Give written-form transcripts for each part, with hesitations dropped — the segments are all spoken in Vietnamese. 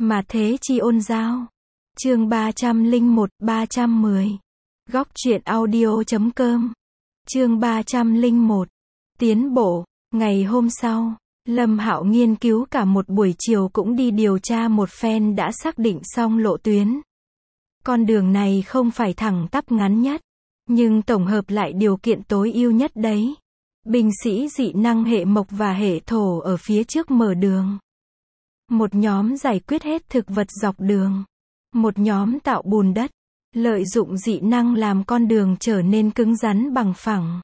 Mà thế chi ôn giao. Chương 301-310. Góc truyện audio.com. Chương 301. Tiến bộ. Ngày hôm sau, Lâm Hạo nghiên cứu cả một buổi chiều cũng đi điều tra một phen đã xác định xong lộ tuyến. Con đường này không phải thẳng tắp ngắn nhất, nhưng tổng hợp lại điều kiện tối ưu nhất đấy. Binh sĩ dị năng hệ mộc và hệ thổ ở phía trước mở đường. Một nhóm giải quyết hết thực vật dọc đường. Một nhóm tạo bùn đất, lợi dụng dị năng làm con đường trở nên cứng rắn bằng phẳng.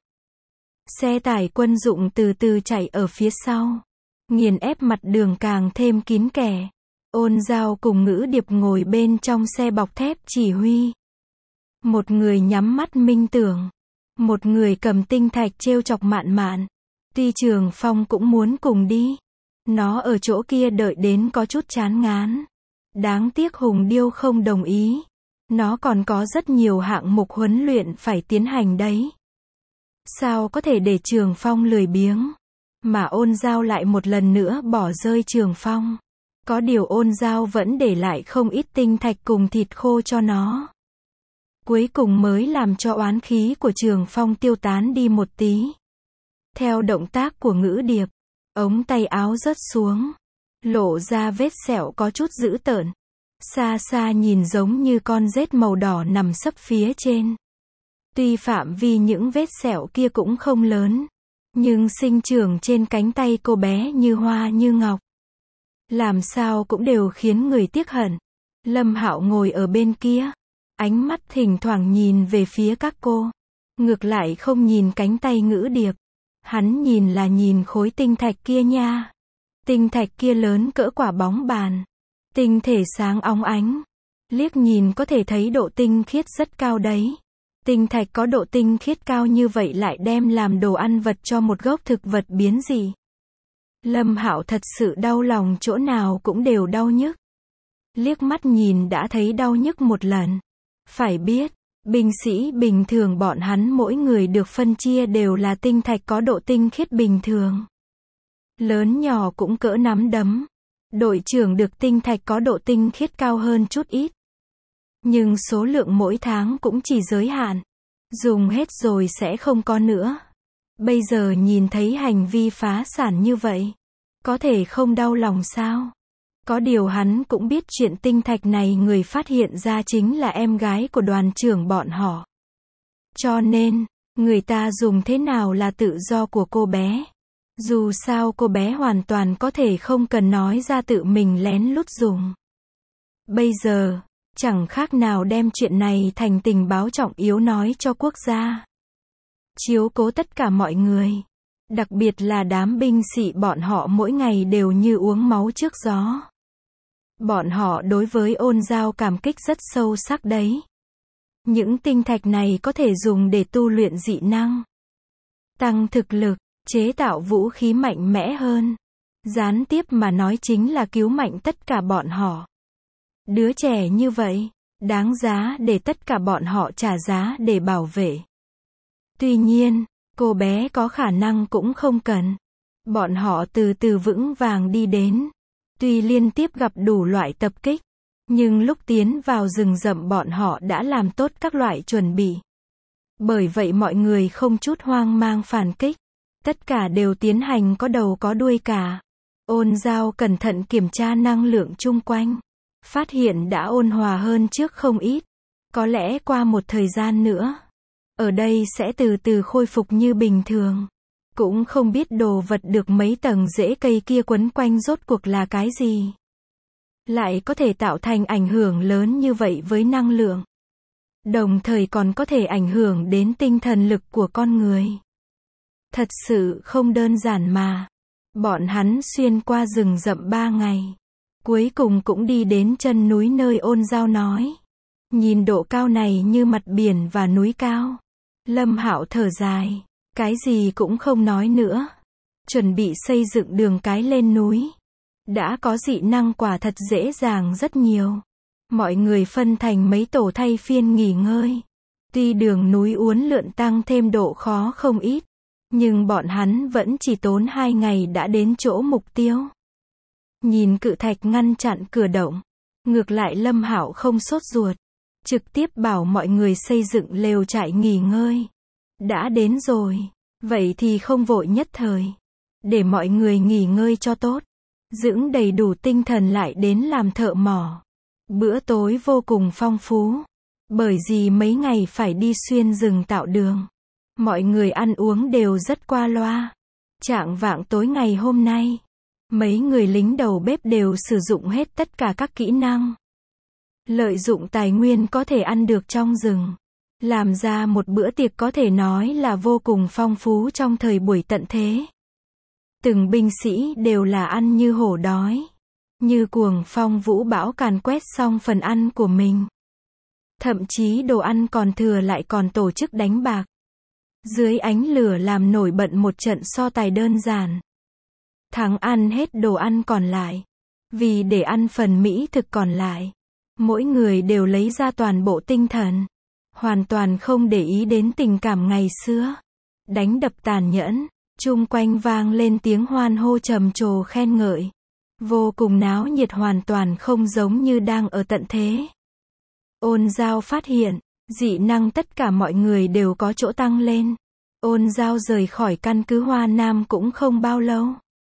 Xe tải quân dụng từ từ chạy ở phía sau, nghiền ép mặt đường càng thêm kín kẽ. Ôn Giao cùng Ngữ Điệp ngồi bên trong xe bọc thép chỉ huy. Một người nhắm mắt minh tưởng, một người cầm tinh thạch trêu chọc Mạn Mạn. Tuy Trường Phong cũng muốn cùng đi, nó ở chỗ kia đợi đến có chút chán ngán. Đáng tiếc Hùng Điêu không đồng ý. Nó còn có rất nhiều hạng mục huấn luyện phải tiến hành đấy. Sao có thể để Trường Phong lười biếng, mà Ôn Giao lại một lần nữa bỏ rơi Trường Phong. Có điều Ôn Giao vẫn để lại không ít tinh thạch cùng thịt khô cho nó. Cuối cùng mới làm cho oán khí của Trường Phong tiêu tán đi một tí. Theo động tác của Ngữ Điệp, ống tay áo rớt xuống, lộ ra vết sẹo có chút dữ tợn. Xa xa nhìn giống như con rết màu đỏ nằm sấp phía trên. Tuy phạm vi những vết sẹo kia cũng không lớn, nhưng sinh trưởng trên cánh tay cô bé như hoa như ngọc. Làm sao cũng đều khiến người tiếc hận. Lâm Hạo ngồi ở bên kia, ánh mắt thỉnh thoảng nhìn về phía các cô. Ngược lại không nhìn cánh tay Ngữ Điệp. Hắn nhìn là nhìn khối tinh thạch kia nha. Tinh thạch kia lớn cỡ quả bóng bàn. Tinh thể sáng óng ánh. Liếc nhìn có thể thấy độ tinh khiết rất cao đấy. Tinh thạch có độ tinh khiết cao như vậy lại đem làm đồ ăn vật cho một gốc thực vật biến dị. Lâm Hạo thật sự đau lòng, chỗ nào cũng đều đau nhức. Liếc mắt nhìn đã thấy đau nhức một lần. Phải biết, binh sĩ bình thường bọn hắn mỗi người được phân chia đều là tinh thạch có độ tinh khiết bình thường. Lớn nhỏ cũng cỡ nắm đấm. Đội trưởng được tinh thạch có độ tinh khiết cao hơn chút ít. Nhưng số lượng mỗi tháng cũng chỉ giới hạn. Dùng hết rồi sẽ không có nữa. Bây giờ nhìn thấy hành vi phá sản như vậy, có thể không đau lòng sao? Có điều hắn cũng biết chuyện tinh thạch này người phát hiện ra chính là em gái của đoàn trưởng bọn họ. Cho nên, người ta dùng thế nào là tự do của cô bé. Dù sao cô bé hoàn toàn có thể không cần nói ra tự mình lén lút dùng. Bây giờ, chẳng khác nào đem chuyện này thành tình báo trọng yếu nói cho quốc gia. Chiếu cố tất cả mọi người. Đặc biệt là đám binh sĩ bọn họ mỗi ngày đều như uống máu trước gió. Bọn họ đối với Ôn Giao cảm kích rất sâu sắc đấy. Những tinh thạch này có thể dùng để tu luyện dị năng, tăng thực lực, chế tạo vũ khí mạnh mẽ hơn. Gián tiếp mà nói chính là cứu mạnh tất cả bọn họ. Đứa trẻ như vậy, đáng giá để tất cả bọn họ trả giá để bảo vệ. Tuy nhiên, cô bé có khả năng cũng không cần. Bọn họ từ từ vững vàng đi đến. Tuy liên tiếp gặp đủ loại tập kích, nhưng lúc tiến vào rừng rậm bọn họ đã làm tốt các loại chuẩn bị. Bởi vậy mọi người không chút hoang mang phản kích. Tất cả đều tiến hành có đầu có đuôi cả. Ôn Giao cẩn thận kiểm tra năng lượng chung quanh. Phát hiện đã ôn hòa hơn trước không ít. Có lẽ qua một thời gian nữa, ở đây sẽ từ từ khôi phục như bình thường. Cũng không biết đồ vật được mấy tầng rễ cây kia quấn quanh rốt cuộc là cái gì. Lại có thể tạo thành ảnh hưởng lớn như vậy với năng lượng. Đồng thời còn có thể ảnh hưởng đến tinh thần lực của con người. Thật sự không đơn giản mà. Bọn hắn xuyên qua rừng rậm 3 ngày. Cuối cùng cũng đi đến chân núi nơi Ôn Giao nói. Nhìn độ cao này như mặt biển và núi cao. Lâm Hạo thở dài. Cái gì cũng không nói nữa. Chuẩn bị xây dựng đường cái lên núi. Đã có dị năng quả thật dễ dàng rất nhiều. Mọi người phân thành mấy tổ thay phiên nghỉ ngơi. Tuy đường núi uốn lượn tăng thêm độ khó không ít, nhưng bọn hắn vẫn chỉ tốn 2 ngày đã đến chỗ mục tiêu. Nhìn cự thạch ngăn chặn cửa động, Ngược lại Lâm Hạo không sốt ruột, trực tiếp bảo mọi người xây dựng lều trại nghỉ ngơi. Đã đến rồi, vậy thì không vội nhất thời, để mọi người nghỉ ngơi cho tốt, dưỡng đầy đủ tinh thần lại đến làm thợ mỏ. Bữa tối vô cùng phong phú, bởi vì mấy ngày phải đi xuyên rừng tạo đường. Mọi người ăn uống đều rất qua loa. Chạng vạng tối ngày hôm nay, mấy người lính đầu bếp đều sử dụng hết tất cả các kỹ năng. Lợi dụng tài nguyên có thể ăn được trong rừng. Làm ra một bữa tiệc có thể nói là vô cùng phong phú trong thời buổi tận thế. Từng binh sĩ đều là ăn như hổ đói. Như cuồng phong vũ bão càn quét xong phần ăn của mình. Thậm chí đồ ăn còn thừa lại còn tổ chức đánh bạc. Dưới ánh lửa làm nổi bật một trận so tài đơn giản. Thắng ăn hết đồ ăn còn lại. Vì để ăn phần mỹ thực còn lại, mỗi người đều lấy ra toàn bộ tinh thần. Hoàn toàn không để ý đến tình cảm ngày xưa. Đánh đập tàn nhẫn, chung quanh vang lên tiếng hoan hô trầm trồ khen ngợi. Vô cùng náo nhiệt, hoàn toàn không giống như đang ở tận thế. Ôn Giao phát hiện, dị năng tất cả mọi người đều có chỗ tăng lên. Ôn Giao rời khỏi căn cứ Hoa Nam cũng không bao lâu.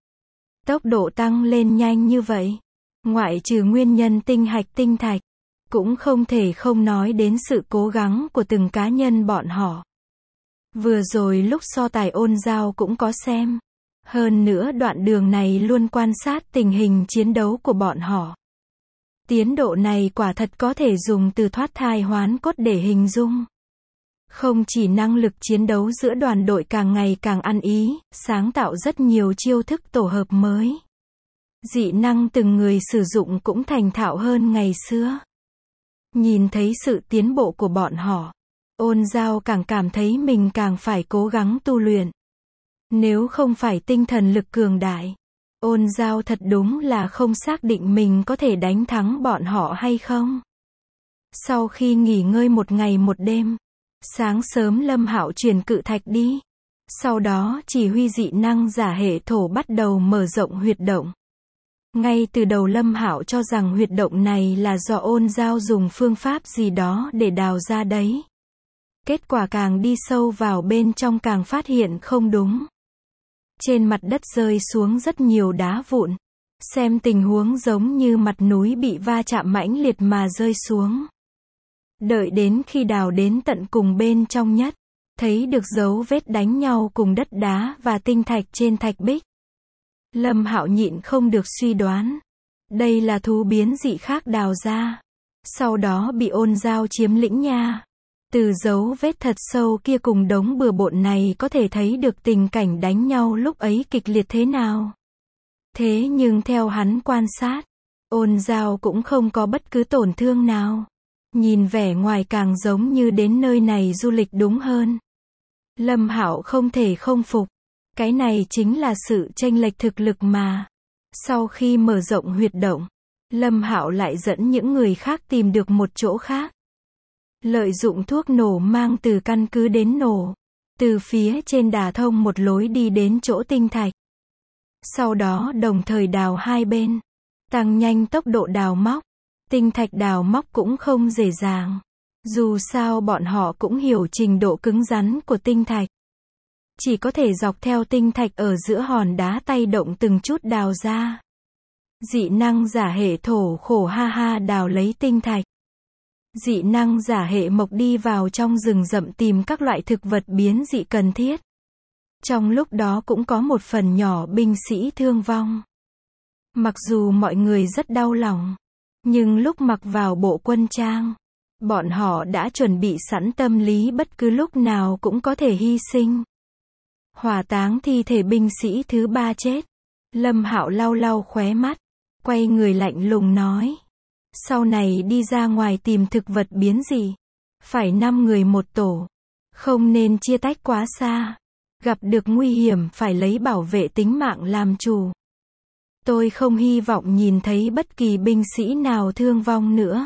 Tốc độ tăng lên nhanh như vậy, ngoại trừ nguyên nhân tinh hạch tinh thạch, cũng không thể không nói đến sự cố gắng của từng cá nhân bọn họ. Vừa rồi lúc so tài Ôn Giao cũng có xem. Hơn nữa đoạn đường này luôn quan sát tình hình chiến đấu của bọn họ. Tiến độ này quả thật có thể dùng từ thoát thai hoán cốt để hình dung. Không chỉ năng lực chiến đấu giữa đoàn đội càng ngày càng ăn ý, sáng tạo rất nhiều chiêu thức tổ hợp mới. Dị năng từng người sử dụng cũng thành thạo hơn ngày xưa. Nhìn thấy sự tiến bộ của bọn họ, Ôn Giao càng cảm thấy mình càng phải cố gắng tu luyện. Nếu không phải tinh thần lực cường đại, Ôn Giao thật đúng là không xác định mình có thể đánh thắng bọn họ hay không. Sau khi nghỉ ngơi một ngày một đêm, sáng sớm Lâm Hạo chuyển cự thạch đi. Sau đó chỉ huy dị năng giả hệ thổ bắt đầu mở rộng huyệt động. Ngay từ đầu Lâm Hạo cho rằng huyệt động này là do Ôn Giao dùng phương pháp gì đó để đào ra đấy. Kết quả càng đi sâu vào bên trong càng phát hiện không đúng. Trên mặt đất rơi xuống rất nhiều đá vụn. Xem tình huống giống như mặt núi bị va chạm mãnh liệt mà rơi xuống. Đợi đến khi đào đến tận cùng bên trong nhất, thấy được dấu vết đánh nhau cùng đất đá và tinh thạch trên thạch bích. Lâm Hạo nhịn không được suy đoán. Đây là thú biến dị khác đào ra. Sau đó bị Ôn Giao chiếm lĩnh nha. Từ dấu vết thật sâu kia cùng đống bừa bộn này có thể thấy được tình cảnh đánh nhau lúc ấy kịch liệt thế nào. Thế nhưng theo hắn quan sát, Ôn Giao cũng không có bất cứ tổn thương nào. Nhìn vẻ ngoài càng giống như đến nơi này du lịch đúng hơn. Lâm Hạo không thể không phục. Cái này chính là sự chênh lệch thực lực mà. Sau khi mở rộng huyệt động, Lâm Hạo lại dẫn những người khác tìm được một chỗ khác. Lợi dụng thuốc nổ mang từ căn cứ đến nổ. Từ phía trên đả thông một lối đi đến chỗ tinh thạch. Sau đó đồng thời đào hai bên. Tăng nhanh tốc độ đào móc. Tinh thạch đào móc cũng không dễ dàng. Dù sao bọn họ cũng hiểu trình độ cứng rắn của tinh thạch. Chỉ có thể dọc theo tinh thạch ở giữa hòn đá tay động từng chút đào ra. Dị năng giả hệ thổ khổ ha ha đào lấy tinh thạch. Dị năng giả hệ mộc đi vào trong rừng rậm tìm các loại thực vật biến dị cần thiết. Trong lúc đó cũng có một phần nhỏ binh sĩ thương vong. Mặc dù mọi người rất đau lòng, nhưng lúc mặc vào bộ quân trang, bọn họ đã chuẩn bị sẵn tâm lý bất cứ lúc nào cũng có thể hy sinh. Hỏa táng thi thể binh sĩ thứ 3 chết. Lâm Hạo lau lau khóe mắt, quay người lạnh lùng nói. Sau này đi ra ngoài tìm thực vật biến dị, phải 5 người một tổ. Không nên chia tách quá xa. Gặp được nguy hiểm phải lấy bảo vệ tính mạng làm chủ. Tôi không hy vọng nhìn thấy bất kỳ binh sĩ nào thương vong nữa.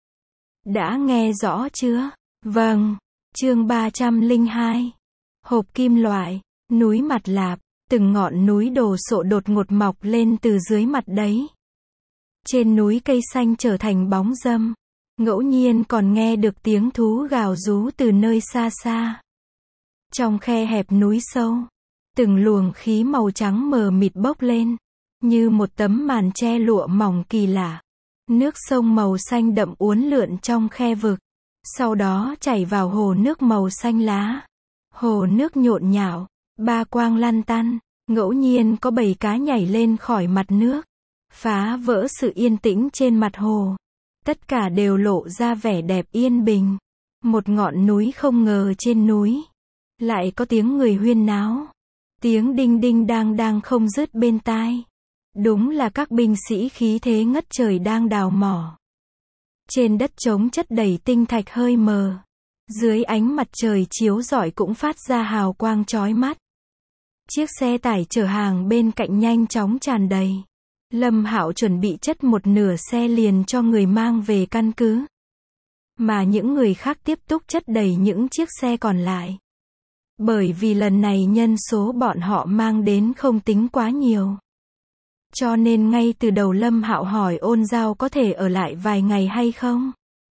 Đã nghe rõ chưa? Vâng. Chương 302. Hộp kim loại, núi Mặt Lạp, từng ngọn núi đồ sộ đột ngột mọc lên từ dưới mặt đấy. Trên núi cây xanh trở thành bóng râm. Ngẫu nhiên còn nghe được tiếng thú gào rú từ nơi xa xa. Trong khe hẹp núi sâu, từng luồng khí màu trắng mờ mịt bốc lên, như một tấm màn che lụa mỏng kỳ lạ. Nước sông màu xanh đậm uốn lượn trong khe vực, sau đó chảy vào hồ nước màu xanh lá. Hồ nước nhộn nhạo, ba quang lăn tăn, ngẫu nhiên có bầy cá nhảy lên khỏi mặt nước, phá vỡ sự yên tĩnh trên mặt hồ. Tất cả đều lộ ra vẻ đẹp yên bình. Một ngọn núi không ngờ trên núi lại có tiếng người huyên náo. Tiếng đinh đinh đang đang không dứt bên tai. Đúng là các binh sĩ khí thế ngất trời đang đào mỏ. Trên đất trống chất đầy tinh thạch hơi mờ. Dưới ánh mặt trời chiếu rọi cũng phát ra hào quang chói mắt. Chiếc xe tải chở hàng bên cạnh nhanh chóng tràn đầy. Lâm Hạo chuẩn bị chất một nửa xe liền cho người mang về căn cứ. Mà những người khác tiếp tục chất đầy những chiếc xe còn lại. Bởi vì lần này nhân số bọn họ mang đến không tính quá nhiều. Cho nên ngay từ đầu Lâm Hạo hỏi Ôn Giao có thể ở lại vài ngày hay không.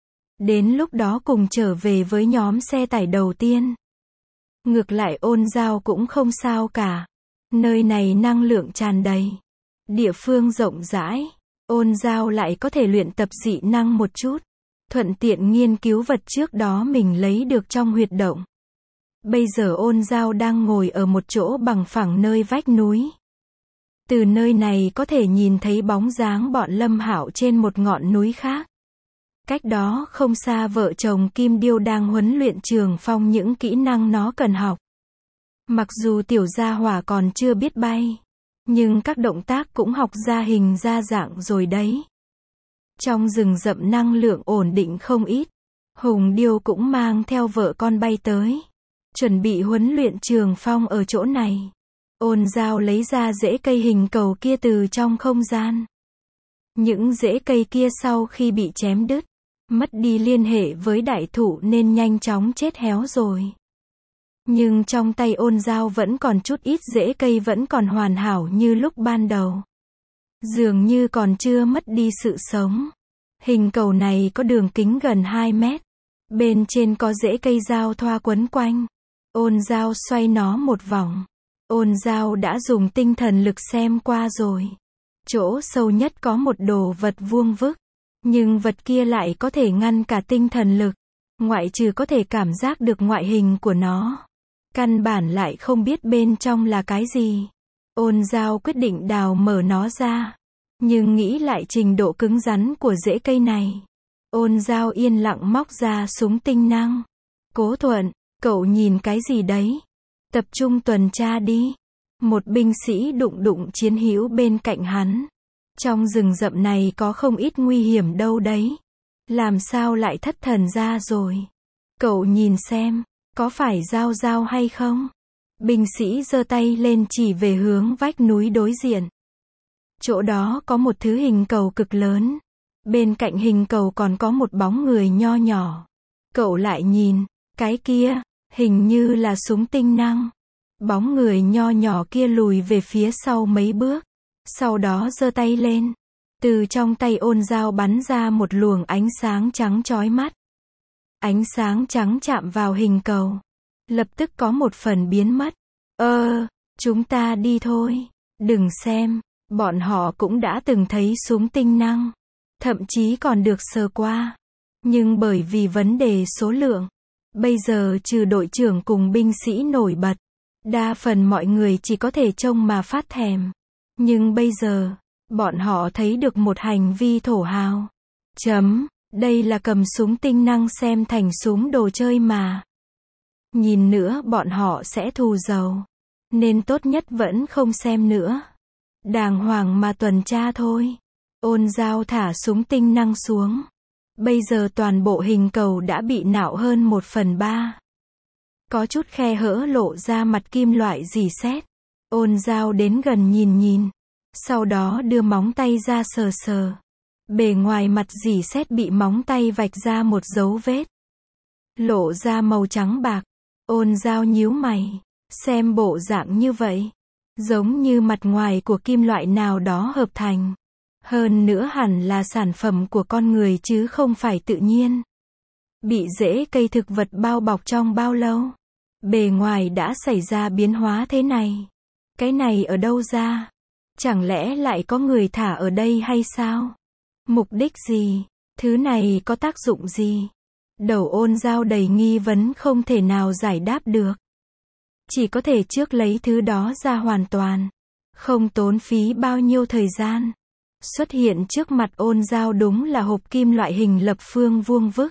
Đến lúc đó cùng trở về với nhóm xe tải đầu tiên. Ngược lại Ôn Giao cũng không sao cả. Nơi này năng lượng tràn đầy. Địa phương rộng rãi. Ôn Giao lại có thể luyện tập dị năng một chút. Thuận tiện nghiên cứu vật trước đó mình lấy được trong huyệt động. Bây giờ Ôn Giao đang ngồi ở một chỗ bằng phẳng nơi vách núi. Từ nơi này có thể nhìn thấy bóng dáng bọn Lâm Hạo trên một ngọn núi khác. Cách đó không xa vợ chồng Kim Điêu đang huấn luyện Trường Phong những kỹ năng nó cần học. Mặc dù tiểu gia hỏa còn chưa biết bay, nhưng các động tác cũng học ra hình ra dạng rồi đấy. Trong rừng rậm năng lượng ổn định không ít. Hùng Điêu cũng mang theo vợ con bay tới. Chuẩn bị huấn luyện Trường Phong ở chỗ này. Ôn Giao lấy ra rễ cây hình cầu kia từ trong không gian. Những rễ cây kia sau khi bị chém đứt, mất đi liên hệ với đại thụ nên nhanh chóng chết héo rồi. Nhưng trong tay Ôn Giao vẫn còn chút ít rễ cây vẫn còn hoàn hảo như lúc ban đầu. Dường như còn chưa mất đi sự sống. Hình cầu này có đường kính gần 2 mét. Bên trên có rễ cây giao thoa quấn quanh. Ôn Giao xoay nó một vòng. Ôn Giao đã dùng tinh thần lực xem qua rồi. Chỗ sâu nhất có một đồ vật vuông vức. Nhưng vật kia lại có thể ngăn cả tinh thần lực. Ngoại trừ có thể cảm giác được ngoại hình của nó. Căn bản lại không biết bên trong là cái gì. Ôn Giao quyết định đào mở nó ra. Nhưng nghĩ lại trình độ cứng rắn của rễ cây này. Ôn Giao yên lặng móc ra súng tinh năng. Cố Thuận, cậu nhìn cái gì đấy? Tập trung tuần tra đi. Một binh sĩ đụng đụng chiến hữu bên cạnh hắn. Trong rừng rậm này có không ít nguy hiểm đâu đấy. Làm sao lại thất thần ra rồi? Cậu nhìn xem, có phải Giao Giao hay không? Binh sĩ giơ tay lên chỉ về hướng vách núi đối diện. Chỗ đó có một thứ hình cầu cực lớn. Bên cạnh hình cầu còn có một bóng người nho nhỏ. Cậu lại nhìn, cái kia, hình như là súng tinh năng. Bóng người nho nhỏ kia lùi về phía sau mấy bước. Sau đó giơ tay lên. Từ trong tay Ôn Giao bắn ra một luồng ánh sáng trắng chói mắt. Ánh sáng trắng chạm vào hình cầu. Lập tức có một phần biến mất. Chúng ta đi thôi. Đừng xem, bọn họ cũng đã từng thấy súng tinh năng. Thậm chí còn được sờ qua. Nhưng bởi vì vấn đề số lượng, bây giờ trừ đội trưởng cùng binh sĩ nổi bật, đa phần mọi người chỉ có thể trông mà phát thèm. Nhưng bây giờ, bọn họ thấy được một hành vi thổ hào. Đây là cầm súng tinh năng xem thành súng đồ chơi mà. Nhìn nữa bọn họ sẽ thù dầu. Nên tốt nhất vẫn không xem nữa. Đàng hoàng mà tuần tra thôi. Ôn Giao thả súng tinh năng xuống. Bây giờ toàn bộ hình cầu đã bị nạo hơn 1/3. Có chút khe hở lộ ra mặt kim loại rỉ sét. Ôn Giao đến gần nhìn. Sau đó đưa móng tay ra sờ sờ. Bề ngoài mặt rỉ sét bị móng tay vạch ra một dấu vết. Lộ ra màu trắng bạc. Ôn Giao nhíu mày. Xem bộ dạng như vậy. Giống như mặt ngoài của kim loại nào đó hợp thành. Hơn nữa hẳn là sản phẩm của con người chứ không phải tự nhiên. Bị rễ cây thực vật bao bọc trong bao lâu? Bề ngoài đã xảy ra biến hóa thế này. Cái này ở đâu ra? Chẳng lẽ lại có người thả ở đây hay sao? Mục đích gì? Thứ này có tác dụng gì? Đầu Ôn Giao đầy nghi vấn không thể nào giải đáp được. Chỉ có thể trước lấy thứ đó ra hoàn toàn. Không tốn phí bao nhiêu thời gian. Xuất hiện trước mặt Ôn Giao đúng là hộp kim loại hình lập phương vuông vức.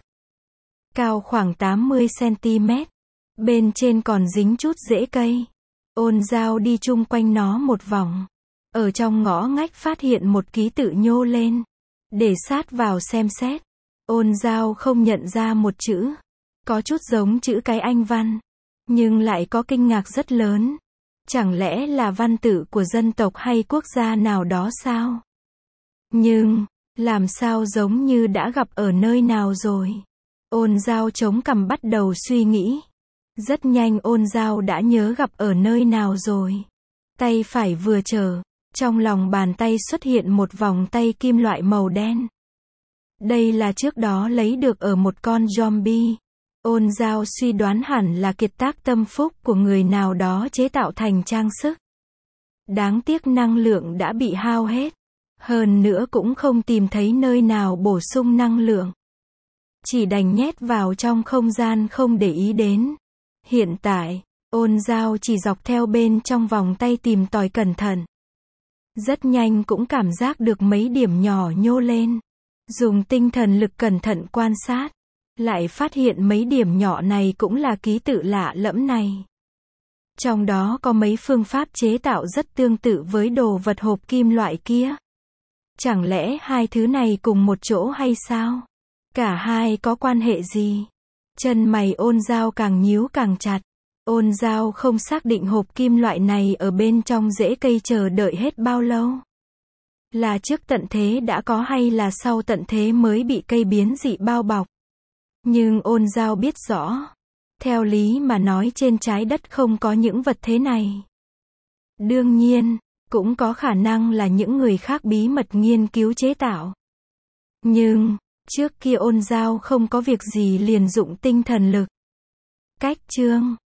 Cao khoảng 80 cm. Bên trên còn dính chút rễ cây. Ôn Giao đi chung quanh nó một vòng. Ở trong ngõ ngách phát hiện một ký tự nhô lên. Để sát vào xem xét. Ôn Giao không nhận ra một chữ. Có chút giống chữ cái Anh văn. Nhưng lại có kinh ngạc rất lớn. Chẳng lẽ là văn tự của dân tộc hay quốc gia nào đó sao? Nhưng, làm sao giống như đã gặp ở nơi nào rồi? Ôn Giao chống cằm bắt đầu suy nghĩ. Rất nhanh Ôn Giao đã nhớ gặp ở nơi nào rồi. Tay phải vừa trở, trong lòng bàn tay xuất hiện một vòng tay kim loại màu đen. Đây là trước đó lấy được ở một con zombie. Ôn Giao suy đoán hẳn là kiệt tác tâm phúc của người nào đó chế tạo thành trang sức. Đáng tiếc năng lượng đã bị hao hết. Hơn nữa cũng không tìm thấy nơi nào bổ sung năng lượng. Chỉ đành nhét vào trong không gian không để ý đến. Hiện tại, Ôn Giao chỉ dọc theo bên trong vòng tay tìm tòi cẩn thận. Rất nhanh cũng cảm giác được mấy điểm nhỏ nhô lên. Dùng tinh thần lực cẩn thận quan sát. Lại phát hiện mấy điểm nhỏ này cũng là ký tự lạ lẫm này. Trong đó có mấy phương pháp chế tạo rất tương tự với đồ vật hộp kim loại kia. Chẳng lẽ hai thứ này cùng một chỗ hay sao? Cả hai có quan hệ gì? Chân mày Ôn Giao càng nhíu càng chặt. Ôn Giao không xác định hộp kim loại này ở bên trong rễ cây chờ đợi hết bao lâu. Là trước tận thế đã có hay là sau tận thế mới bị cây biến dị bao bọc? Nhưng Ôn Giao biết rõ. Theo lý mà nói trên trái đất không có những vật thế này. Đương nhiên, cũng có khả năng là những người khác bí mật nghiên cứu chế tạo. Nhưng, trước kia Ôn Giao không có việc gì liền dụng tinh thần lực. Cách chương